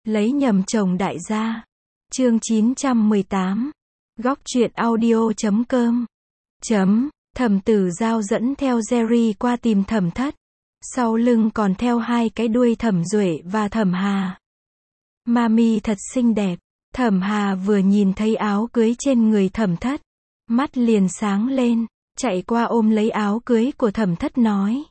Lấy nhầm chồng đại gia. Chương 918. Góc truyện audio.com. Thẩm Tử Giao dẫn theo Jerry qua tìm Thẩm Thất. Sau lưng còn theo hai cái đuôi Thẩm Duệ và Thẩm Hà. Mami thật xinh đẹp. Thẩm Hà vừa nhìn thấy áo cưới trên người Thẩm Thất, mắt liền sáng lên, chạy qua ôm lấy áo cưới của Thẩm Thất nói: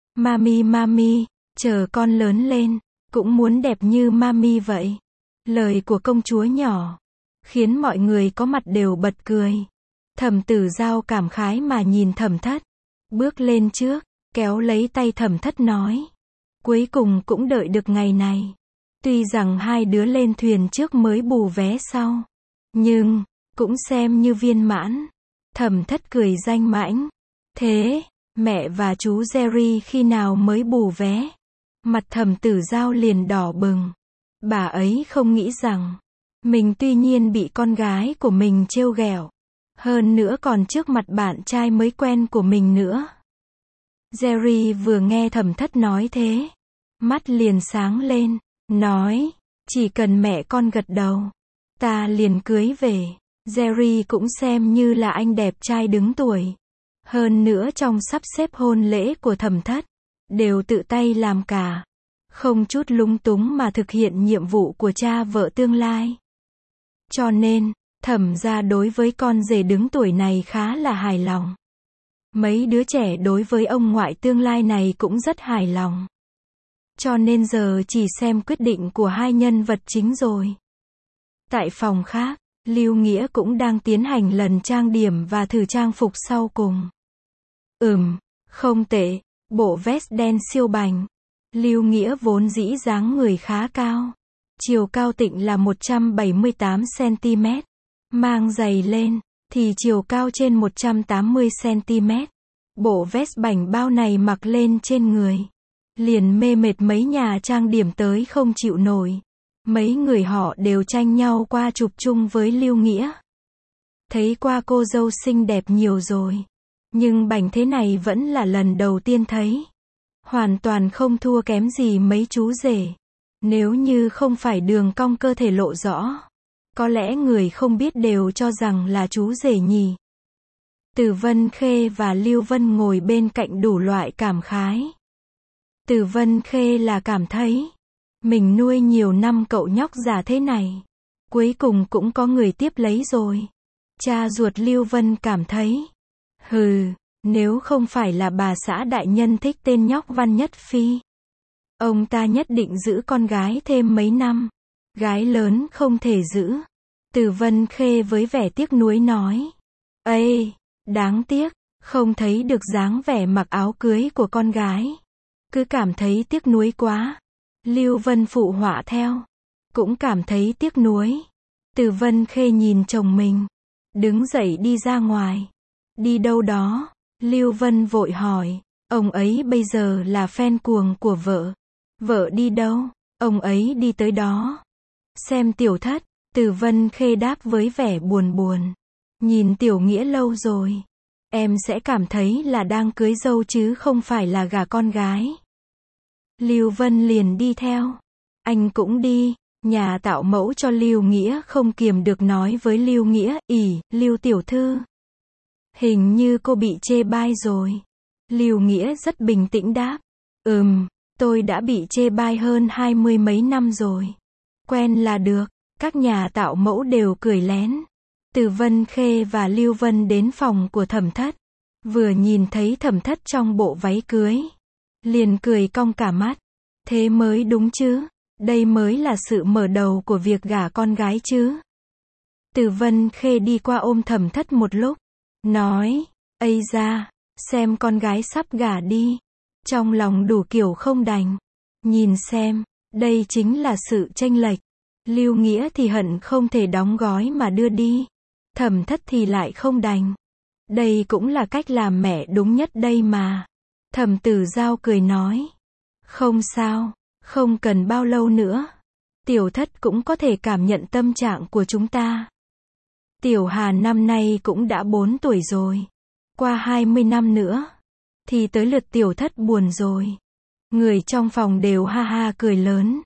Mami, chờ con lớn lên, cũng muốn đẹp như Mami vậy. Lời của công chúa nhỏ khiến mọi người có mặt đều bật cười. Thẩm Tử Giao cảm khái mà nhìn Thẩm Thất, bước lên trước, kéo lấy tay Thẩm Thất nói: cuối cùng cũng đợi được ngày này. Tuy rằng hai đứa lên thuyền trước mới bù vé sau, nhưng cũng xem như viên mãn. Thẩm Thất cười danh mãnh: thế, mẹ và chú Jerry khi nào mới bù vé? Mặt Thẩm Tử Giao liền đỏ bừng. Bà ấy không nghĩ rằng mình tuy nhiên bị con gái của mình trêu ghẹo, hơn nữa còn trước mặt bạn trai mới quen của mình nữa. Jerry vừa nghe Thẩm Thất nói thế, mắt liền sáng lên, nói: chỉ cần mẹ con gật đầu, ta liền cưới về. Jerry cũng xem như là anh đẹp trai đứng tuổi. Hơn nữa trong sắp xếp hôn lễ của Thẩm Thất, đều tự tay làm cả. Không chút lúng túng mà thực hiện nhiệm vụ của cha vợ tương lai. Cho nên, Thẩm gia đối với con rể đứng tuổi này khá là hài lòng. Mấy đứa trẻ đối với ông ngoại tương lai này cũng rất hài lòng. Cho nên giờ chỉ xem quyết định của hai nhân vật chính rồi. Tại phòng khác, Lưu Nghĩa cũng đang tiến hành lần trang điểm và thử trang phục sau cùng. Không tệ, bộ vest đen siêu bành. Lưu Nghĩa vốn dĩ dáng người khá cao. Chiều cao tịnh là 178cm. Mang giày lên, thì chiều cao trên 180cm. Bộ vest bành bao này mặc lên trên người, liền mê mệt mấy nhà trang điểm tới không chịu nổi. Mấy người họ đều tranh nhau qua chụp chung với Lưu Nghĩa. Thấy qua cô dâu xinh đẹp nhiều rồi, nhưng bành thế này vẫn là lần đầu tiên thấy. Hoàn toàn không thua kém gì mấy chú rể. Nếu như không phải đường cong cơ thể lộ rõ, có lẽ người không biết đều cho rằng là chú rể nhỉ. Từ Vân Khê và Lưu Vân ngồi bên cạnh đủ loại cảm khái. Từ Vân Khê là cảm thấy mình nuôi nhiều năm cậu nhóc già thế này, cuối cùng cũng có người tiếp lấy rồi. Cha ruột Lưu Vân cảm thấy, nếu không phải là bà xã đại nhân thích tên nhóc Văn Nhất Phi, ông ta nhất định giữ con gái thêm mấy năm. Gái lớn không thể giữ. Từ Vân Khê với vẻ tiếc nuối nói: ây, đáng tiếc, không thấy được dáng vẻ mặc áo cưới của con gái. Cứ cảm thấy tiếc nuối quá. Lưu Vân phụ họa theo, cũng cảm thấy tiếc nuối. Từ Vân Khê nhìn chồng mình, đứng dậy đi ra ngoài. Đi đâu đó? Lưu Vân vội hỏi. Ông ấy bây giờ là fan cuồng của vợ. Vợ đi đâu? Ông ấy đi tới đó. Xem Tiểu Thất. Từ Vân Khê đáp với vẻ buồn buồn. Nhìn Tiểu Nghĩa lâu rồi, em sẽ cảm thấy là đang cưới dâu chứ không phải là gả con gái. Lưu Vân liền đi theo. Anh cũng đi. Nhà tạo mẫu cho Lưu Nghĩa không kiềm được nói với Lưu Nghĩa: Lưu tiểu thư, hình như cô bị chê bai rồi. Lưu Nghĩa rất bình tĩnh đáp: tôi đã bị chê bai hơn 20 mấy năm rồi. Quen là được. Các nhà tạo mẫu đều cười lén. Từ Vân Khê và Lưu Vân đến phòng của Thẩm Thất. Vừa nhìn thấy Thẩm Thất trong bộ váy cưới, liền cười cong cả mắt. Thế mới đúng chứ. Đây mới là sự mở đầu của việc gả con gái chứ. Từ Vân Khê đi qua ôm Thẩm Thất một lúc, nói: ây da, xem con gái sắp gả đi. Trong lòng đủ kiểu không đành. Nhìn xem, đây chính là sự chênh lệch. Lưu Nghĩa thì hận không thể đóng gói mà đưa đi. Thẩm Thất thì lại không đành. Đây cũng là cách làm mẹ đúng nhất đây mà. Thẩm Tử Giao cười nói: không sao, không cần bao lâu nữa. Tiểu Thất cũng có thể cảm nhận tâm trạng của chúng ta. Tiểu Hà năm nay cũng đã 4 tuổi rồi. Qua 20 năm nữa, thì tới lượt Tiểu Thất buồn rồi. Người trong phòng đều ha ha cười lớn.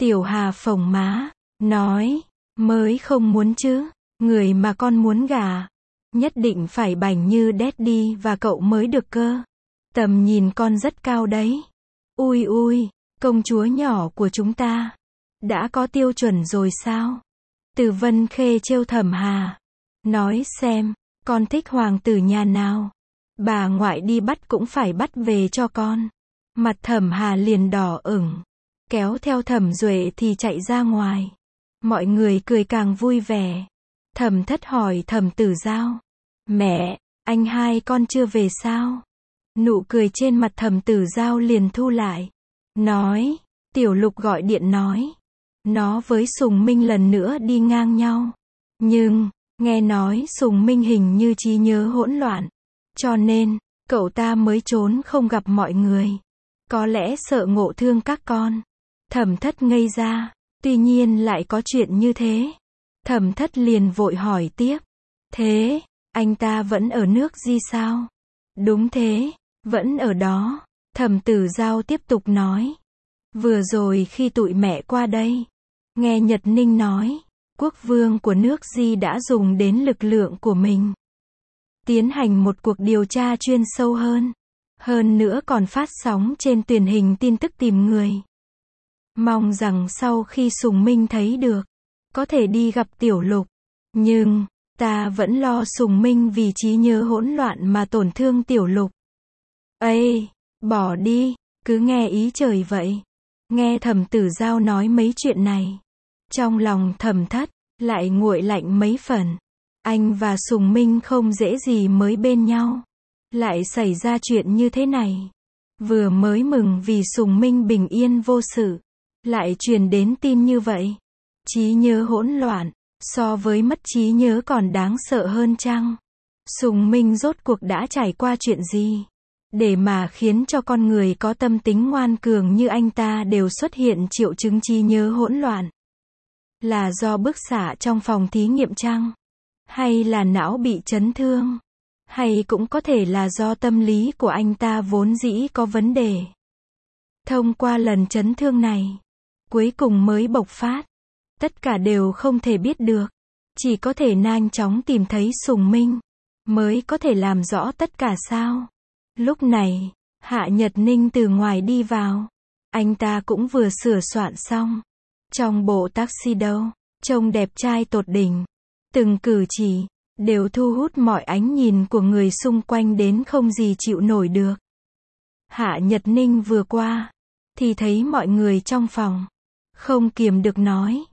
Tiểu Hà phồng má, nói, mới không muốn chứ, người mà con muốn gả, nhất định phải bảnh như Daddy và cậu mới được cơ. Tầm nhìn con rất cao đấy. Ui ui, công chúa nhỏ của chúng ta, đã có tiêu chuẩn rồi sao? Từ Vân Khê trêu Thẩm Hà, nói xem, con thích hoàng tử nhà nào? Bà ngoại đi bắt cũng phải bắt về cho con. Mặt Thẩm Hà liền đỏ ửng, kéo theo Thẩm Duệ thì chạy ra ngoài. Mọi người cười càng vui vẻ. Thẩm Thất hỏi Thẩm Tử Giao, mẹ, anh hai con chưa về sao? Nụ cười trên mặt Thẩm Tử Giao liền thu lại. Nói, Tiểu Lục gọi điện nói, nó với Sùng Minh lần nữa đi ngang nhau. Nhưng, nghe nói Sùng Minh hình như trí nhớ hỗn loạn. Cho nên, cậu ta mới trốn không gặp mọi người. Có lẽ sợ ngộ thương các con. Thẩm Thất ngây ra, tuy nhiên lại có chuyện như thế. Thẩm Thất liền vội hỏi tiếp. Thế, anh ta vẫn ở nước Di sao? Đúng thế, vẫn ở đó. Thẩm Tử Giao tiếp tục nói. Vừa rồi khi tụi mẹ qua đây, nghe Nhật Ninh nói, quốc vương của nước Di đã dùng đến lực lượng của mình, tiến hành một cuộc điều tra chuyên sâu hơn. Hơn nữa còn phát sóng trên truyền hình tin tức tìm người. Mong rằng sau khi Sùng Minh thấy được, có thể đi gặp Tiểu Lục. Nhưng, ta vẫn lo Sùng Minh vì trí nhớ hỗn loạn mà tổn thương Tiểu Lục. Ây, bỏ đi, cứ nghe ý trời vậy. Nghe Thẩm Tử Giao nói mấy chuyện này, trong lòng Thẩm Thất lại nguội lạnh mấy phần. Anh và Sùng Minh không dễ gì mới bên nhau, lại xảy ra chuyện như thế này. Vừa mới mừng vì Sùng Minh bình yên vô sự, lại truyền đến tin như vậy. Trí nhớ hỗn loạn, so với mất trí nhớ còn đáng sợ hơn chăng? Sùng Minh rốt cuộc đã trải qua chuyện gì, để mà khiến cho con người có tâm tính ngoan cường như anh ta đều xuất hiện triệu chứng trí nhớ hỗn loạn? Là do bức xạ trong phòng thí nghiệm chăng? Hay là não bị chấn thương? Hay cũng có thể là do tâm lý của anh ta vốn dĩ có vấn đề. Thông qua lần chấn thương này, cuối cùng mới bộc phát. Tất cả đều không thể biết được. Chỉ có thể nhanh chóng tìm thấy Sùng Minh, mới có thể làm rõ tất cả sao? Lúc này, Hạ Nhật Ninh từ ngoài đi vào. Anh ta cũng vừa sửa soạn xong. Trong bộ taxi đâu, trông đẹp trai tột đỉnh. Từng cử chỉ, đều thu hút mọi ánh nhìn của người xung quanh đến không gì chịu nổi được. Hạ Nhật Ninh vừa qua, thì thấy mọi người trong phòng. Không kiềm được nói.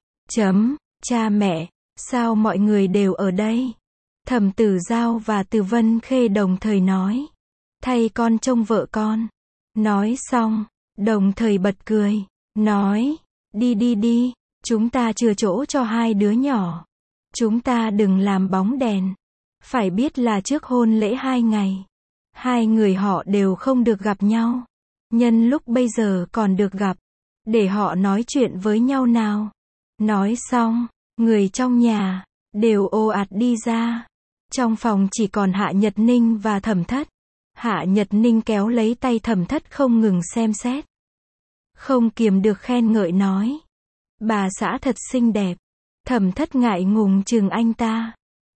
Cha mẹ, sao mọi người đều ở đây? Thẩm Tử Giao và Từ Vân Khê đồng thời nói. Thay con trông vợ con. Nói xong, đồng thời bật cười. Nói, đi, chúng ta chừa chỗ cho hai đứa nhỏ. Chúng ta đừng làm bóng đèn. Phải biết là trước hôn lễ 2 ngày, hai người họ đều không được gặp nhau. Nhân lúc bây giờ còn được gặp, để họ nói chuyện với nhau nào. Nói xong, người trong nhà đều ồ ạt đi ra. Trong phòng chỉ còn Hạ Nhật Ninh và Thẩm Thất. Hạ Nhật Ninh kéo lấy tay Thẩm Thất không ngừng xem xét. Không kiềm được khen ngợi nói. Bà xã thật xinh đẹp. Thẩm Thất ngại ngùng chừng anh ta.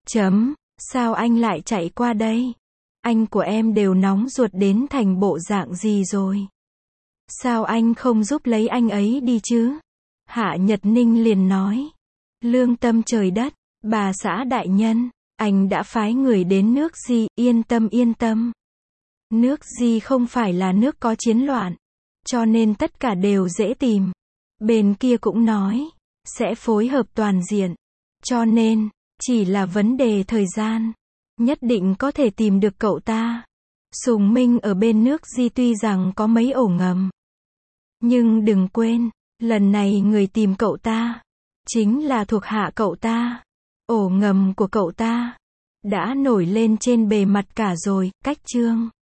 Sao anh lại chạy qua đây? Anh của em đều nóng ruột đến thành bộ dạng gì rồi? Sao anh không giúp lấy anh ấy đi chứ? Hạ Nhật Ninh liền nói. Lương tâm trời đất, bà xã đại nhân, anh đã phái người đến nước Di, yên tâm. Nước Di không phải là nước có chiến loạn, cho nên tất cả đều dễ tìm. Bên kia cũng nói, sẽ phối hợp toàn diện. Cho nên, chỉ là vấn đề thời gian. Nhất định có thể tìm được cậu ta. Sùng Minh ở bên nước Di tuy rằng có mấy ổ ngầm. Nhưng đừng quên, lần này người tìm cậu ta, chính là thuộc hạ cậu ta. Ổ ngầm của cậu ta đã nổi lên trên bề mặt cả rồi. Cách chương